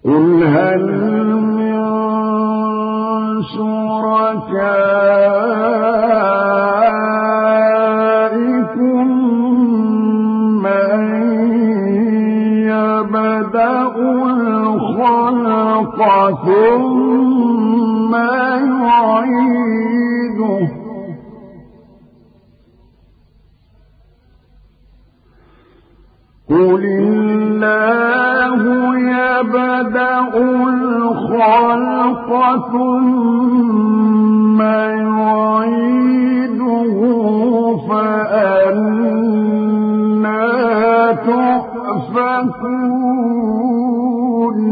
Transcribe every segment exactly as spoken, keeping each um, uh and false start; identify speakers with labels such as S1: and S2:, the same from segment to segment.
S1: قل هل من شركائكم من يبدأ الخلق ثم يعيده قل الله يبدأ الخلق ثم يعيده فأنى تؤفكون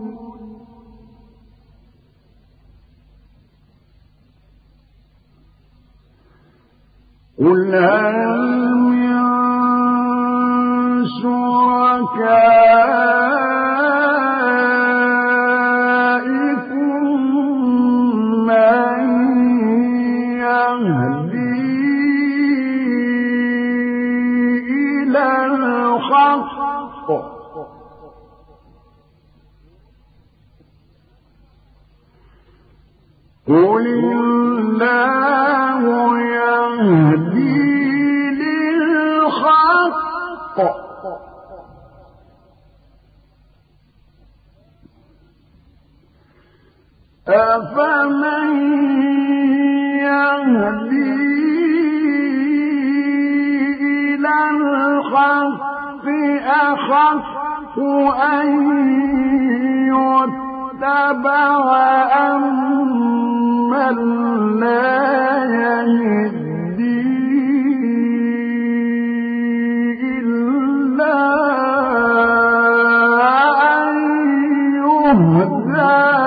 S1: قل هل من شركائكم من يهدي إلى الحق قل الله يهدي للحق أفمن يهدي إلى الحق أحق أن يتبع أمن لا يهدي إلا أن يهدى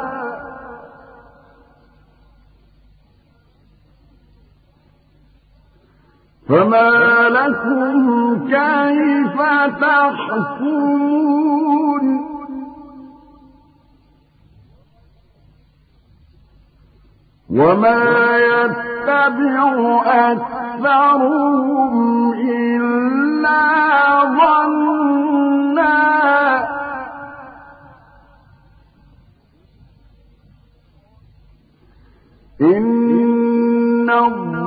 S1: فما لكم كيف تحكمون وما يتبع أكثرهم إلا ظنا إن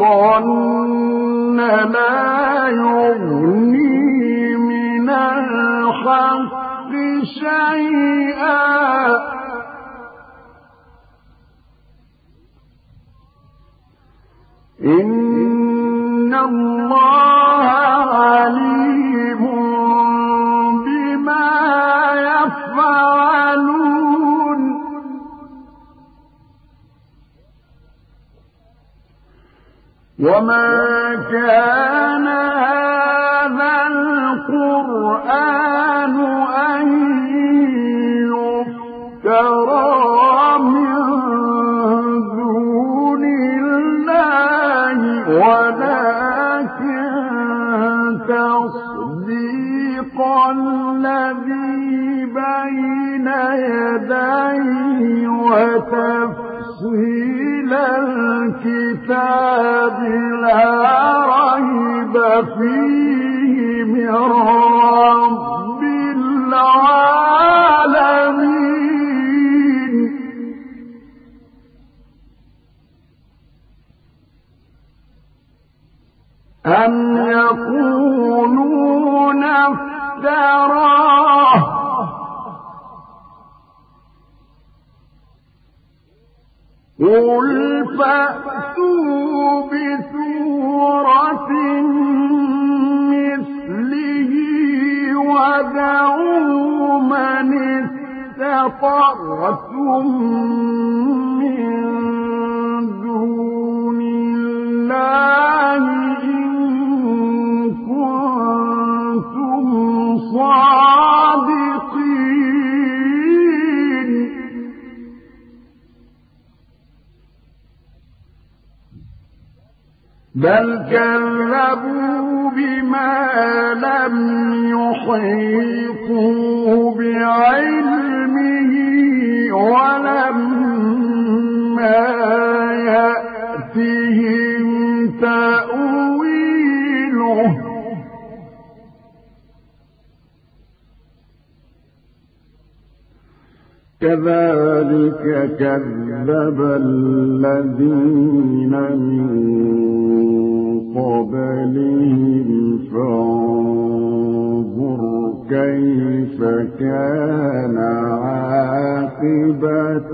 S1: الظن لا يغني من الحق شيئا إن الله عليم بما يفعلون وما كان هذا القرآن أن يفترى من دون الله ولكن تصديق الذي بين يديه وتفصيل الكتاب لا ريب فيه من رب العالمين أم يقولون افتراه قل فأتوا بسورة مثله ودعوا من استطعتم من دون الله إن كنتم صادقين بل كذبوا بما لم يحيطوا بعلمه ولما يأتهم تأويله كذلك كذب الذين من قبلهم فانظر كيف كان عاقبة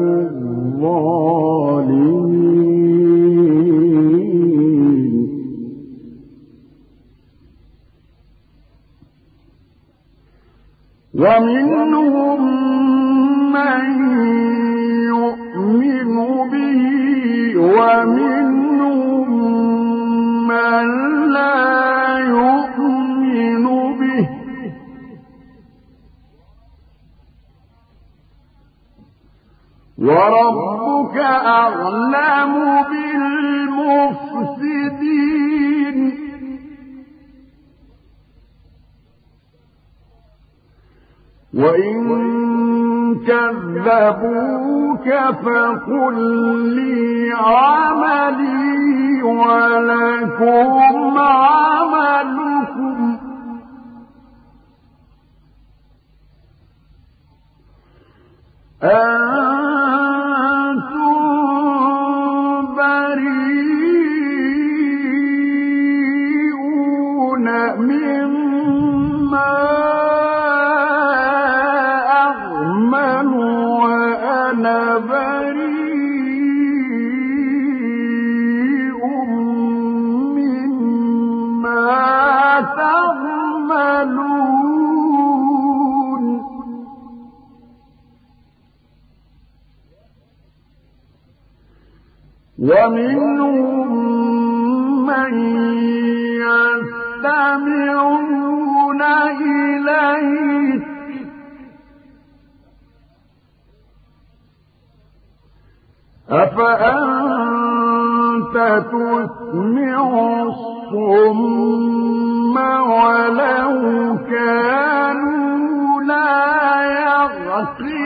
S1: الظالمين ومنهم من يؤمن به ومنهم من لا يؤمن به وربك أعلم بالمفسدين وإن كذبوك فقل لي عملي ولكم عملكم أنتم بريئون مما بريء مما تعملون ومنهم من يستمعون إليك أفأنت تسمع الصم ولو كانوا لا يعقلون